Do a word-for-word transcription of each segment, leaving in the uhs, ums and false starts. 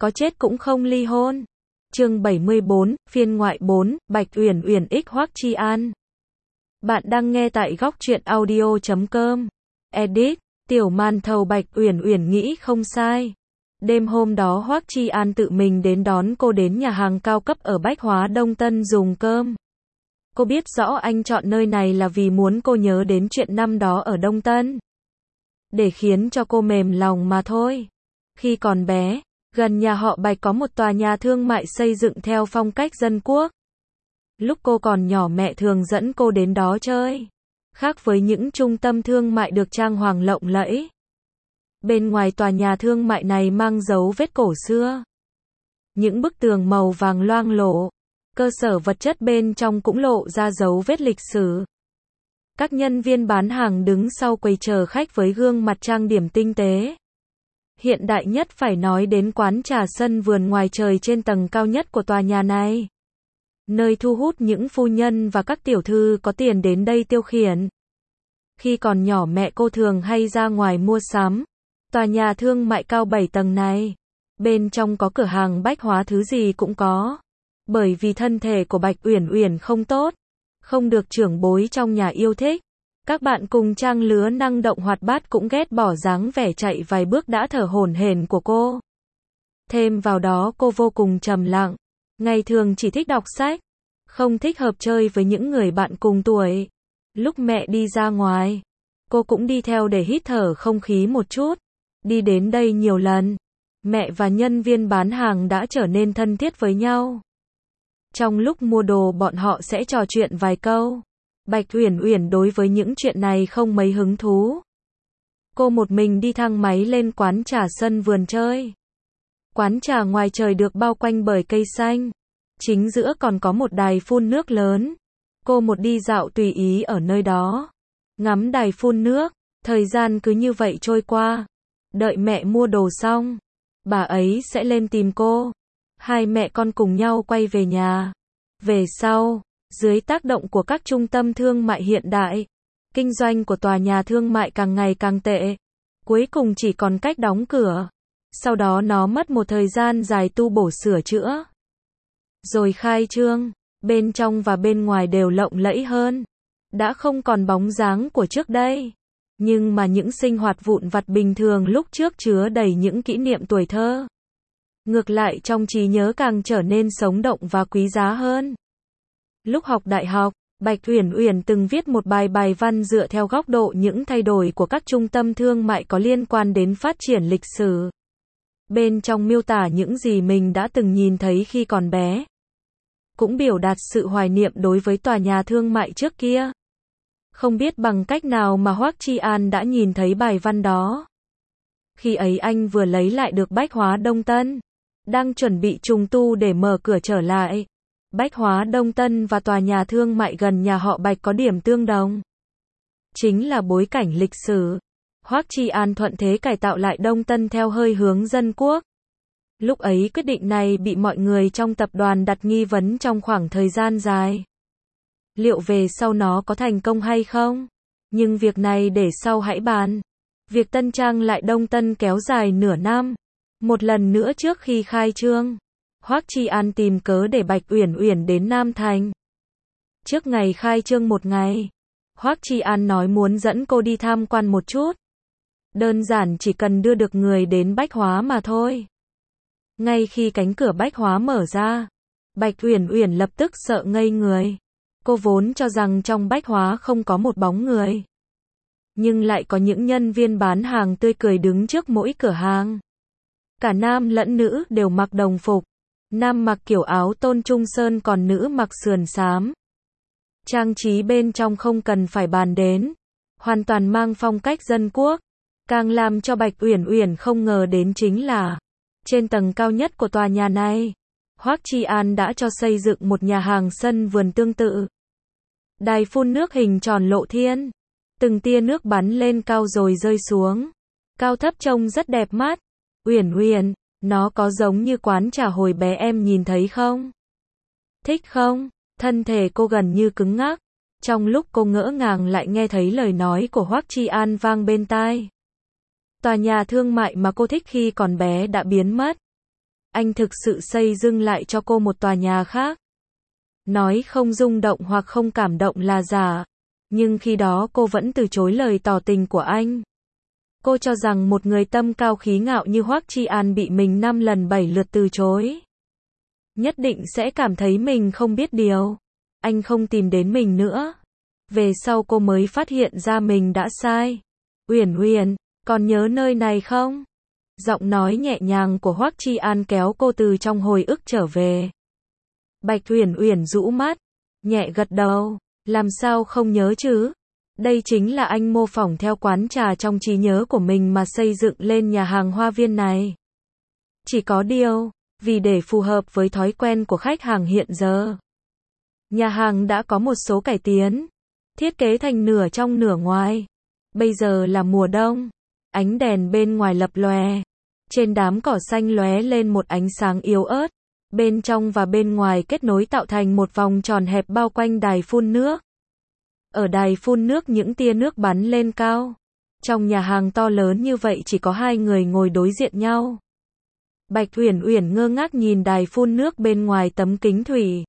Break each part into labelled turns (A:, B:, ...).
A: có chết cũng không ly hôn. Chương bảy mươi bốn, phiên ngoại bốn, Bạch Uyển Uyển x Hoắc Chi An. Bạn đang nghe tại góc truyện audio chấm com. Edit, tiểu màn thầu Bạch Uyển Uyển nghĩ không sai. Đêm hôm đó Hoắc Chi An tự mình đến đón cô đến nhà hàng cao cấp ở Bách Hóa Đông Tân dùng cơm. Cô biết rõ anh chọn nơi này là vì muốn cô nhớ đến chuyện năm đó ở Đông Tân. Để khiến cho cô mềm lòng mà thôi. Khi còn bé, gần nhà họ Bạch có một tòa nhà thương mại xây dựng theo phong cách dân quốc. Lúc cô còn nhỏ mẹ thường dẫn cô đến đó chơi. Khác với những trung tâm thương mại được trang hoàng lộng lẫy. Bên ngoài tòa nhà thương mại này mang dấu vết cổ xưa. Những bức tường màu vàng loang lổ. Cơ sở vật chất bên trong cũng lộ ra dấu vết lịch sử. Các nhân viên bán hàng đứng sau quầy chờ khách với gương mặt trang điểm tinh tế. Hiện đại nhất phải nói đến quán trà sân vườn ngoài trời trên tầng cao nhất của tòa nhà này. Nơi thu hút những phu nhân và các tiểu thư có tiền đến đây tiêu khiển. Khi còn nhỏ mẹ cô thường hay ra ngoài mua sắm. Tòa nhà thương mại cao bảy tầng này. Bên trong có cửa hàng bách hóa thứ gì cũng có. Bởi vì thân thể của Bạch Uyển Uyển không tốt. Không được trưởng bối trong nhà yêu thích. Các bạn cùng trang lứa năng động hoạt bát cũng ghét bỏ dáng vẻ chạy vài bước đã thở hổn hển của cô. Thêm vào đó cô vô cùng trầm lặng. Ngày thường chỉ thích đọc sách. Không thích hợp chơi với những người bạn cùng tuổi. Lúc mẹ đi ra ngoài, cô cũng đi theo để hít thở không khí một chút. Đi đến đây nhiều lần, mẹ và nhân viên bán hàng đã trở nên thân thiết với nhau. Trong lúc mua đồ bọn họ sẽ trò chuyện vài câu. Bạch Uyển Uyển đối với những chuyện này không mấy hứng thú. Cô một mình đi thang máy lên quán trà sân vườn chơi. Quán trà ngoài trời được bao quanh bởi cây xanh. Chính giữa còn có một đài phun nước lớn. Cô một đi dạo tùy ý ở nơi đó. Ngắm đài phun nước. Thời gian cứ như vậy trôi qua. Đợi mẹ mua đồ xong, bà ấy sẽ lên tìm cô. Hai mẹ con cùng nhau quay về nhà. Về sau, dưới tác động của các trung tâm thương mại hiện đại, kinh doanh của tòa nhà thương mại càng ngày càng tệ. Cuối cùng chỉ còn cách đóng cửa. Sau đó nó mất một thời gian dài tu bổ sửa chữa. Rồi khai trương, bên trong và bên ngoài đều lộng lẫy hơn. Đã không còn bóng dáng của trước đây. Nhưng mà những sinh hoạt vụn vặt bình thường lúc trước chứa đầy những kỷ niệm tuổi thơ. Ngược lại trong trí nhớ càng trở nên sống động và quý giá hơn. Lúc học đại học, Bạch Uyển Uyển từng viết một bài bài văn dựa theo góc độ những thay đổi của các trung tâm thương mại có liên quan đến phát triển lịch sử. Bên trong miêu tả những gì mình đã từng nhìn thấy khi còn bé. Cũng biểu đạt sự hoài niệm đối với tòa nhà thương mại trước kia. Không biết bằng cách nào mà Hoắc Chi An đã nhìn thấy bài văn đó. Khi ấy anh vừa lấy lại được Bách Hóa Đông Tân. Đang chuẩn bị trùng tu để mở cửa trở lại. Bách Hóa Đông Tân và tòa nhà thương mại gần nhà họ Bạch có điểm tương đồng. Chính là bối cảnh lịch sử. Hoắc Chi An thuận thế cải tạo lại Đông Tân theo hơi hướng dân quốc. Lúc ấy quyết định này bị mọi người trong tập đoàn đặt nghi vấn trong khoảng thời gian dài. Liệu về sau nó có thành công hay không? Nhưng việc này để sau hãy bàn. Việc tân trang lại Đông Tân kéo dài nửa năm. Một lần nữa trước khi khai trương, Hoắc Chi An tìm cớ để Bạch Uyển Uyển đến Nam Thành. Trước ngày khai trương một ngày, Hoắc Chi An nói muốn dẫn cô đi tham quan một chút. Đơn giản chỉ cần đưa được người đến Bách Hóa mà thôi. Ngay khi cánh cửa Bách Hóa mở ra, Bạch Uyển Uyển lập tức sợ ngây người. Cô vốn cho rằng trong Bách Hóa không có một bóng người. Nhưng lại có những nhân viên bán hàng tươi cười đứng trước mỗi cửa hàng. Cả nam lẫn nữ đều mặc đồng phục. Nam mặc kiểu áo tôn trung sơn còn nữ mặc sườn xám. Trang trí bên trong không cần phải bàn đến. Hoàn toàn mang phong cách dân quốc. Càng làm cho Bạch Uyển Uyển không ngờ đến chính là trên tầng cao nhất của tòa nhà này, Hoắc Chi An đã cho xây dựng một nhà hàng sân vườn tương tự. Đài phun nước hình tròn lộ thiên. Từng tia nước bắn lên cao rồi rơi xuống. Cao thấp trông rất đẹp mắt. Uyển Uyển, nó có giống như quán trà hồi bé em nhìn thấy không? Thích không? Thân thể cô gần như cứng ngắc. Trong lúc cô ngỡ ngàng lại nghe thấy lời nói của Hoắc Chi An vang bên tai. Tòa nhà thương mại mà cô thích khi còn bé đã biến mất. Anh thực sự xây dựng lại cho cô một tòa nhà khác. Nói không rung động hoặc không cảm động là giả. Nhưng khi đó cô vẫn từ chối lời tỏ tình của anh. Cô cho rằng một người tâm cao khí ngạo như Hoắc Chi An bị mình năm lần bảy lượt từ chối, nhất định sẽ cảm thấy mình không biết điều. Anh không tìm đến mình nữa. Về sau cô mới phát hiện ra mình đã sai. Uyển Uyển, còn nhớ nơi này không? Giọng nói nhẹ nhàng của Hoắc Chi An kéo cô từ trong hồi ức trở về. Bạch Uyển Uyển rũ mắt, nhẹ gật đầu, làm sao không nhớ chứ? Đây chính là anh mô phỏng theo quán trà trong trí nhớ của mình mà xây dựng lên nhà hàng Hoa Viên này. Chỉ có điều, vì để phù hợp với thói quen của khách hàng hiện giờ, nhà hàng đã có một số cải tiến, thiết kế thành nửa trong nửa ngoài. Bây giờ là mùa đông, ánh đèn bên ngoài lập lòe, trên đám cỏ xanh lóe lên một ánh sáng yếu ớt, bên trong và bên ngoài kết nối tạo thành một vòng tròn hẹp bao quanh đài phun nước. Ở đài phun nước những tia nước bắn lên cao. Trong nhà hàng to lớn như vậy chỉ có hai người ngồi đối diện nhau. Bạch Uyển Uyển ngơ ngác nhìn đài phun nước bên ngoài tấm kính thủy.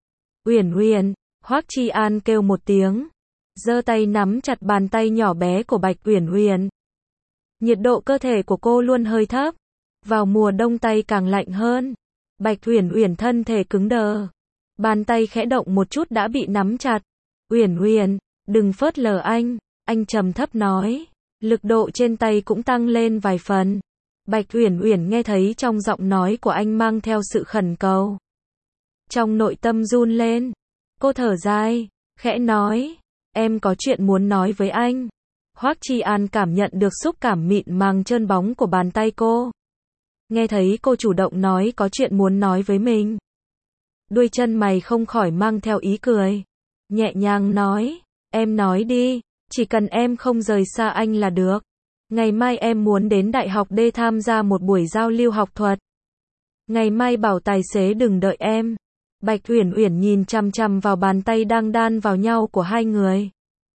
A: Uyển Uyển, Hoắc Chi An kêu một tiếng, giơ tay nắm chặt bàn tay nhỏ bé của Bạch Uyển Uyển. Nhiệt độ cơ thể của cô luôn hơi thấp, vào mùa đông tay càng lạnh hơn. Bạch Uyển Uyển thân thể cứng đờ, bàn tay khẽ động một chút đã bị nắm chặt. Uyển Uyển, đừng phớt lờ anh, anh trầm thấp nói. Lực độ trên tay cũng tăng lên vài phần. Bạch Uyển Uyển nghe thấy trong giọng nói của anh mang theo sự khẩn cầu. Trong nội tâm run lên, cô thở dài, khẽ nói, em có chuyện muốn nói với anh. Hoắc Chi An cảm nhận được xúc cảm mịn màng trơn bóng của bàn tay cô. Nghe thấy cô chủ động nói có chuyện muốn nói với mình, đuôi chân mày không khỏi mang theo ý cười. Nhẹ nhàng nói, em nói đi, chỉ cần em không rời xa anh là được. Ngày mai em muốn đến Đại học D tham gia một buổi giao lưu học thuật. Ngày mai bảo tài xế đừng đợi em. Bạch Uyển Uyển nhìn chằm chằm vào bàn tay đang đan vào nhau của hai người.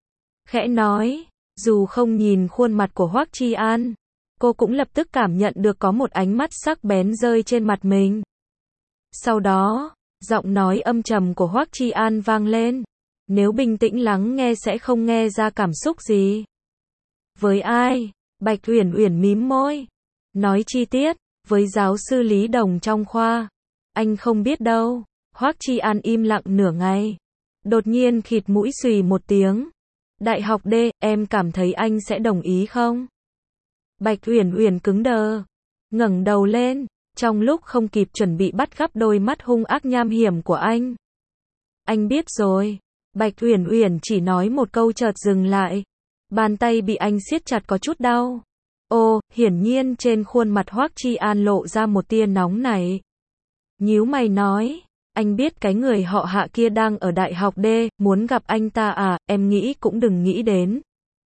A: Khẽ nói, dù không nhìn khuôn mặt của Hoắc Chi An, cô cũng lập tức cảm nhận được có một ánh mắt sắc bén rơi trên mặt mình. Sau đó, giọng nói âm trầm của Hoắc Chi An vang lên. Nếu bình tĩnh lắng nghe sẽ không nghe ra cảm xúc gì. Với ai? Bạch Uyển Uyển mím môi. Nói chi tiết, với giáo sư Lý Đồng trong khoa. Anh không biết đâu. Hoắc Chi An im lặng nửa ngày. Đột nhiên khịt mũi xùy một tiếng. Đại học D, em cảm thấy anh sẽ đồng ý không? Bạch Uyển Uyển cứng đờ, ngẩng đầu lên, trong lúc không kịp chuẩn bị bắt gặp đôi mắt hung ác nham hiểm của anh. Anh biết rồi. Bạch Uyển Uyển chỉ nói một câu chợt dừng lại. Bàn tay bị anh siết chặt có chút đau. Ô, hiển nhiên trên khuôn mặt Hoắc Chi An lộ ra một tia nóng nảy. Nhíu mày nói, anh biết cái người họ Hạ kia đang ở Đại học D, muốn gặp anh ta à, em nghĩ cũng đừng nghĩ đến.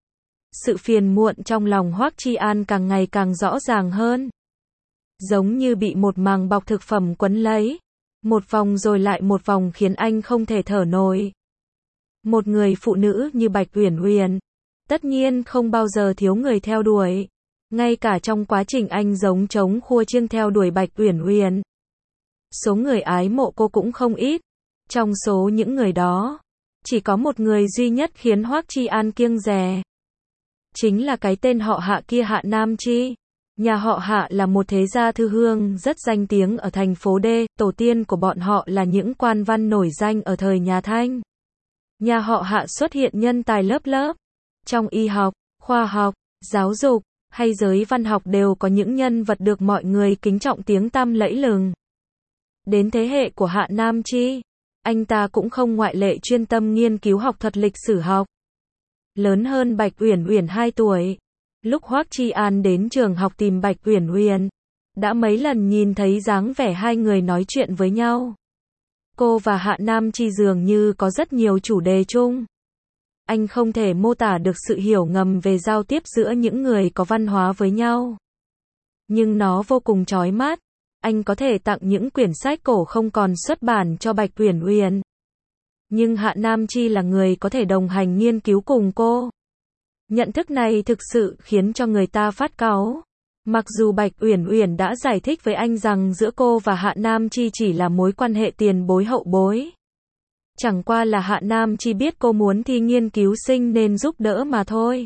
A: Sự phiền muộn trong lòng Hoắc Chi An càng ngày càng rõ ràng hơn. Giống như bị một màng bọc thực phẩm quấn lấy. Một vòng rồi lại một vòng khiến anh không thể thở nổi. Một người phụ nữ như Bạch Uyển Uyển, tất nhiên không bao giờ thiếu người theo đuổi. Ngay cả trong quá trình anh giống trống khua chiêng theo đuổi Bạch Uyển Uyển, số người ái mộ cô cũng không ít. Trong số những người đó, chỉ có một người duy nhất khiến Hoắc Chi An kiêng dè. Chính là cái tên họ Hạ kia, Hạ Nam Chi. Nhà họ Hạ là một thế gia thư hương rất danh tiếng ở thành phố D, tổ tiên của bọn họ là những quan văn nổi danh ở thời nhà Thanh. Nhà họ Hạ xuất hiện nhân tài lớp lớp. Trong y học, khoa học, giáo dục, hay giới văn học đều có những nhân vật được mọi người kính trọng tiếng tăm lẫy lừng. Đến thế hệ của Hạ Nam Chi, anh ta cũng không ngoại lệ, chuyên tâm nghiên cứu học thuật lịch sử học. Lớn hơn Bạch Uyển Uyển hai tuổi. Lúc Hoắc Chi An đến trường học tìm Bạch Uyển Uyển, đã mấy lần nhìn thấy dáng vẻ hai người nói chuyện với nhau. Cô và Hạ Nam Chi dường như có rất nhiều chủ đề chung. Anh không thể mô tả được sự hiểu ngầm về giao tiếp giữa những người có văn hóa với nhau. Nhưng nó vô cùng chói mắt. Anh có thể tặng những quyển sách cổ không còn xuất bản cho Bạch Uyển Uyển. Nhưng Hạ Nam Chi là người có thể đồng hành nghiên cứu cùng cô. Nhận thức này thực sự khiến cho người ta phát cáu. Mặc dù Bạch Uyển Uyển đã giải thích với anh rằng giữa cô và Hạ Nam Chi chỉ là mối quan hệ tiền bối hậu bối. Chẳng qua là Hạ Nam Chi biết cô muốn thi nghiên cứu sinh nên giúp đỡ mà thôi.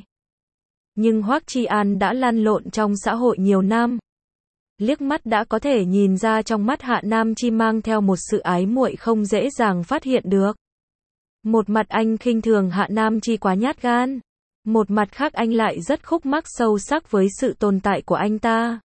A: Nhưng Hoắc Chi An đã lăn lộn trong xã hội nhiều năm. Liếc mắt đã có thể nhìn ra trong mắt Hạ Nam Chi mang theo một sự ái muội không dễ dàng phát hiện được. Một mặt anh khinh thường Hạ Nam Chi quá nhát gan. Một mặt khác anh lại rất khúc mắc sâu sắc với sự tồn tại của anh ta.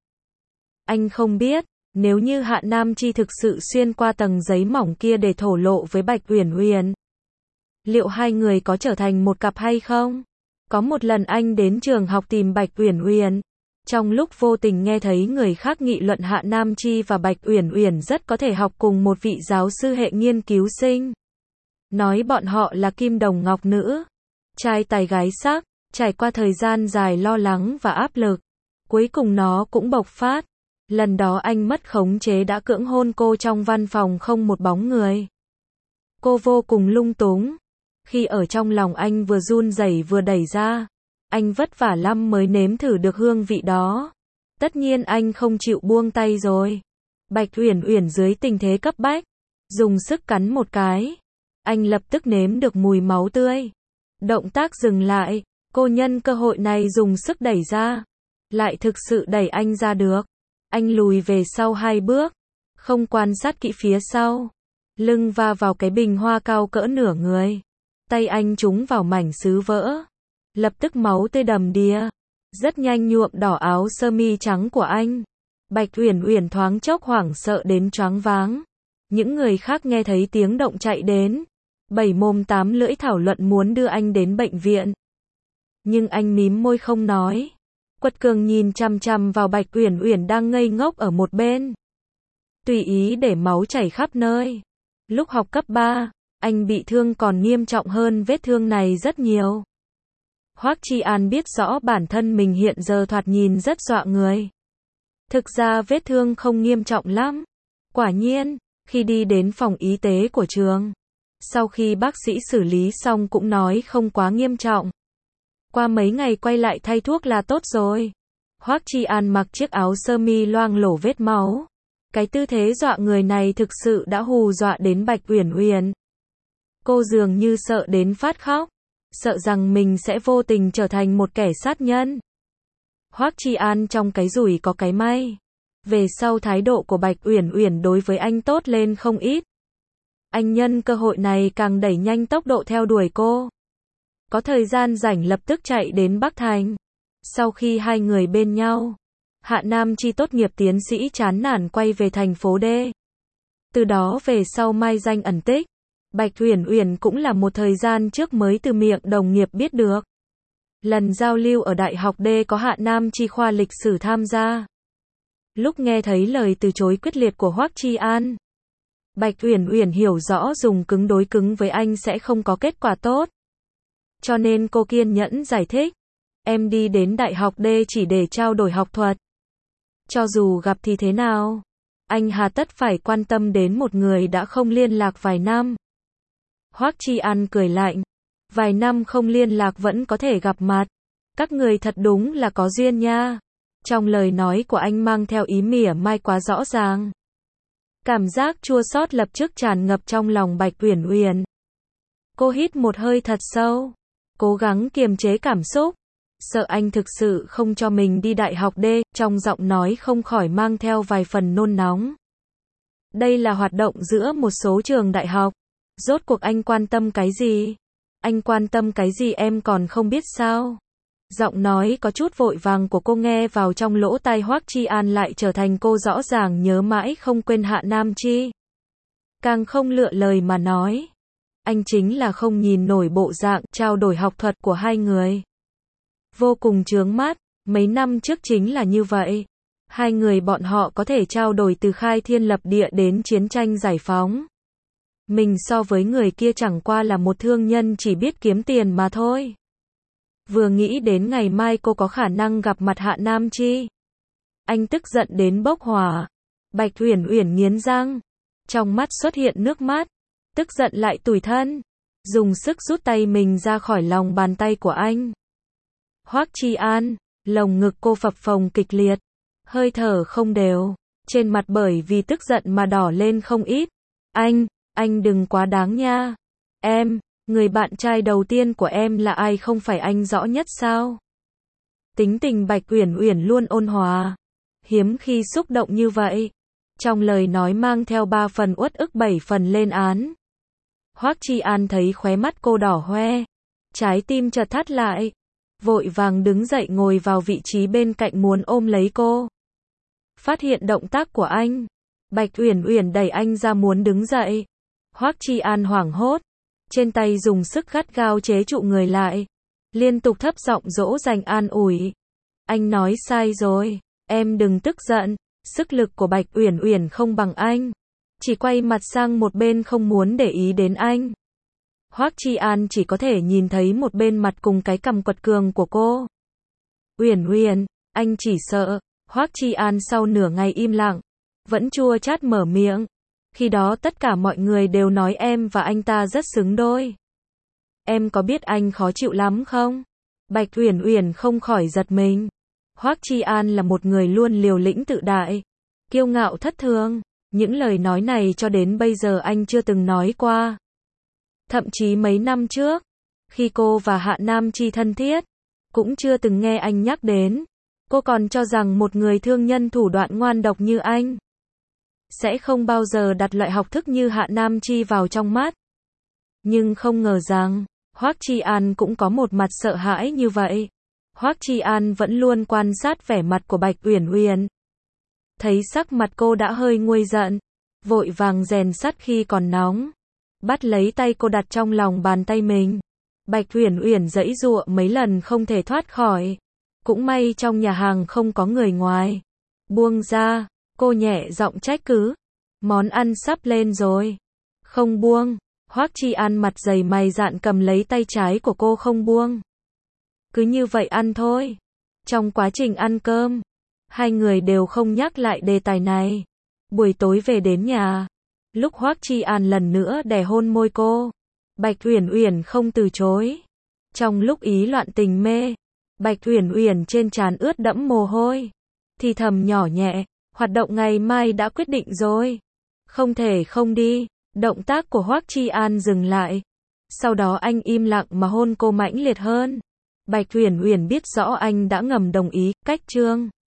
A: Anh không biết, nếu như Hạ Nam Chi thực sự xuyên qua tầng giấy mỏng kia để thổ lộ với Bạch Uyển Uyển, liệu hai người có trở thành một cặp hay không? Có một lần anh đến trường học tìm Bạch Uyển Uyển. Trong lúc vô tình nghe thấy người khác nghị luận Hạ Nam Chi và Bạch Uyển Uyển rất có thể học cùng một vị giáo sư hệ nghiên cứu sinh. Nói bọn họ là kim đồng ngọc nữ, trai tài gái sắc, trải qua thời gian dài lo lắng và áp lực. Cuối cùng nó cũng bộc phát. Lần đó anh mất khống chế đã cưỡng hôn cô trong văn phòng không một bóng người. Cô vô cùng lung túng. Khi ở trong lòng anh vừa run rẩy vừa đẩy ra. Anh vất vả lắm mới nếm thử được hương vị đó. Tất nhiên anh không chịu buông tay rồi. Bạch Uyển Uyển dưới tình thế cấp bách, dùng sức cắn một cái. Anh lập tức nếm được mùi máu tươi. Động tác dừng lại, cô nhân cơ hội này dùng sức đẩy ra. Lại thực sự đẩy anh ra được. Anh lùi về sau hai bước, không quan sát kỹ phía sau. Lưng va vào cái bình hoa cao cỡ nửa người. Tay anh trúng vào mảnh sứ vỡ. Lập tức máu tươi đầm đìa. Rất nhanh nhuộm đỏ áo sơ mi trắng của anh. Bạch Uyển Uyển thoáng chốc hoảng sợ đến choáng váng. Những người khác nghe thấy tiếng động chạy đến. Bảy mồm tám lưỡi thảo luận muốn đưa anh đến bệnh viện. Nhưng anh mím môi không nói. Quật cường nhìn chằm chằm vào Bạch Uyển Uyển đang ngây ngốc ở một bên. Tùy ý để máu chảy khắp nơi. Lúc học cấp ba, anh bị thương còn nghiêm trọng hơn vết thương này rất nhiều. Hoắc Chi An biết rõ bản thân mình hiện giờ thoạt nhìn rất dọa người. Thực ra vết thương không nghiêm trọng lắm. Quả nhiên, khi đi đến phòng y tế của trường, sau khi bác sĩ xử lý xong cũng nói không quá nghiêm trọng. Qua mấy ngày quay lại thay thuốc là tốt rồi. Hoắc Chi An mặc chiếc áo sơ mi loang lổ vết máu. Cái tư thế dọa người này thực sự đã hù dọa đến Bạch Uyển Uyển. Cô dường như sợ đến phát khóc, sợ rằng mình sẽ vô tình trở thành một kẻ sát nhân. Hoắc Chi An trong cái rủi có cái may. Về sau thái độ của Bạch Uyển Uyển đối với anh tốt lên không ít. Anh nhân cơ hội này càng đẩy nhanh tốc độ theo đuổi cô. Có thời gian rảnh lập tức chạy đến Bắc Thành. Sau khi hai người bên nhau, Hạ Nam Chi tốt nghiệp tiến sĩ chán nản quay về thành phố D. Từ đó về sau mai danh ẩn tích. Bạch Uyển Uyển cũng là một thời gian trước mới từ miệng đồng nghiệp biết được. Lần giao lưu ở Đại học D có Hạ Nam Chi khoa lịch sử tham gia. Lúc nghe thấy lời từ chối quyết liệt của Hoắc Chi An, Bạch Uyển Uyển hiểu rõ dùng cứng đối cứng với anh sẽ không có kết quả tốt. Cho nên cô kiên nhẫn giải thích. Em đi đến Đại học D chỉ để trao đổi học thuật. Cho dù gặp thì thế nào? Anh hà tất phải quan tâm đến một người đã không liên lạc vài năm. Hoắc Chi An cười lạnh. Vài năm không liên lạc vẫn có thể gặp mặt. Các người thật đúng là có duyên nha. Trong lời nói của anh mang theo ý mỉa mai quá rõ ràng. Cảm giác chua xót lập tức tràn ngập trong lòng Bạch Uyển Uyển. Cô hít một hơi thật sâu, cố gắng kiềm chế cảm xúc, sợ anh thực sự không cho mình đi Đại học D, trong giọng nói không khỏi mang theo vài phần nôn nóng. Đây là hoạt động giữa một số trường đại học. Rốt cuộc anh quan tâm cái gì? Anh quan tâm cái gì em còn không biết sao? Giọng nói có chút vội vàng của cô nghe vào trong lỗ tai Hoắc Chi An lại trở thành cô rõ ràng nhớ mãi không quên Hạ Nam Chi. Càng không lựa lời mà nói. Anh chính là không nhìn nổi bộ dạng trao đổi học thuật của hai người. Vô cùng chướng mắt, mấy năm trước chính là như vậy. Hai người bọn họ có thể trao đổi từ khai thiên lập địa đến chiến tranh giải phóng. Mình so với người kia chẳng qua là một thương nhân chỉ biết kiếm tiền mà thôi. Vừa nghĩ đến ngày mai cô có khả năng gặp mặt Hạ Nam Chi, anh tức giận đến bốc hỏa. Bạch Uyển Uyển nghiến răng, trong mắt xuất hiện nước mắt, tức giận lại tủi thân, dùng sức rút tay mình ra khỏi lòng bàn tay của anh. Hoắc Chi An, lồng ngực cô phập phồng kịch liệt, hơi thở không đều, trên mặt bởi vì tức giận mà đỏ lên không ít. Anh, anh đừng quá đáng nha. Em, người bạn trai đầu tiên của em là ai không phải anh rõ nhất sao? Tính tình Bạch Uyển Uyển luôn ôn hòa, hiếm khi xúc động như vậy. Trong lời nói mang theo ba phần uất ức bảy phần lên án. Hoắc Chi An thấy khóe mắt cô đỏ hoe, trái tim chợt thắt lại, vội vàng đứng dậy ngồi vào vị trí bên cạnh muốn ôm lấy cô. Phát hiện động tác của anh, Bạch Uyển Uyển đẩy anh ra muốn đứng dậy. Hoắc Chi An hoảng hốt, trên tay dùng sức gắt gao chế trụ người lại, liên tục thấp giọng dỗ dành an ủi. Anh nói sai rồi, em đừng tức giận, sức lực của Bạch Uyển Uyển không bằng anh. Chỉ quay mặt sang một bên không muốn để ý đến anh. Hoắc Chi An chỉ có thể nhìn thấy một bên mặt cùng cái cằm quật cường của cô. Uyển Uyển, anh chỉ sợ. Hoắc Chi An sau nửa ngày im lặng, vẫn chua chát mở miệng. Khi đó tất cả mọi người đều nói em và anh ta rất xứng đôi. Em có biết anh khó chịu lắm không? Bạch Uyển Uyển không khỏi giật mình. Hoắc Chi An là một người luôn liều lĩnh tự đại, kiêu ngạo thất thường. Những lời nói này cho đến bây giờ anh chưa từng nói qua. Thậm chí mấy năm trước, khi cô và Hạ Nam Chi thân thiết, cũng chưa từng nghe anh nhắc đến. Cô còn cho rằng một người thương nhân thủ đoạn ngoan độc như anh sẽ không bao giờ đặt loại học thức như Hạ Nam Chi vào trong mắt. Nhưng không ngờ rằng, Hoắc Chi An cũng có một mặt sợ hãi như vậy. Hoắc Chi An vẫn luôn quan sát vẻ mặt của Bạch Uyển Uyển. Thấy sắc mặt cô đã hơi nguôi giận, vội vàng rèn sắt khi còn nóng, bắt lấy tay cô đặt trong lòng bàn tay mình. Bạch Uyển Uyển giãy giụa mấy lần không thể thoát khỏi. Cũng may trong nhà hàng không có người ngoài. Buông ra, cô nhẹ giọng trách cứ. Món ăn sắp lên rồi. Không buông. Hoắc Chi An mặt dày mày dạn cầm lấy tay trái của cô không buông. Cứ như vậy ăn thôi. Trong quá trình ăn cơm, hai người đều không nhắc lại đề tài này. Buổi tối về đến nhà, lúc Hoắc Chi An lần nữa đè hôn môi cô, Bạch Uyển Uyển không từ chối. Trong lúc ý loạn tình mê, Bạch Uyển Uyển trên trán ướt đẫm mồ hôi, thì thầm nhỏ nhẹ, hoạt động ngày mai đã quyết định rồi. Không thể không đi. Động tác của Hoắc Chi An dừng lại. Sau đó anh im lặng mà hôn cô mãnh liệt hơn. Bạch Uyển Uyển biết rõ anh đã ngầm đồng ý, cách chương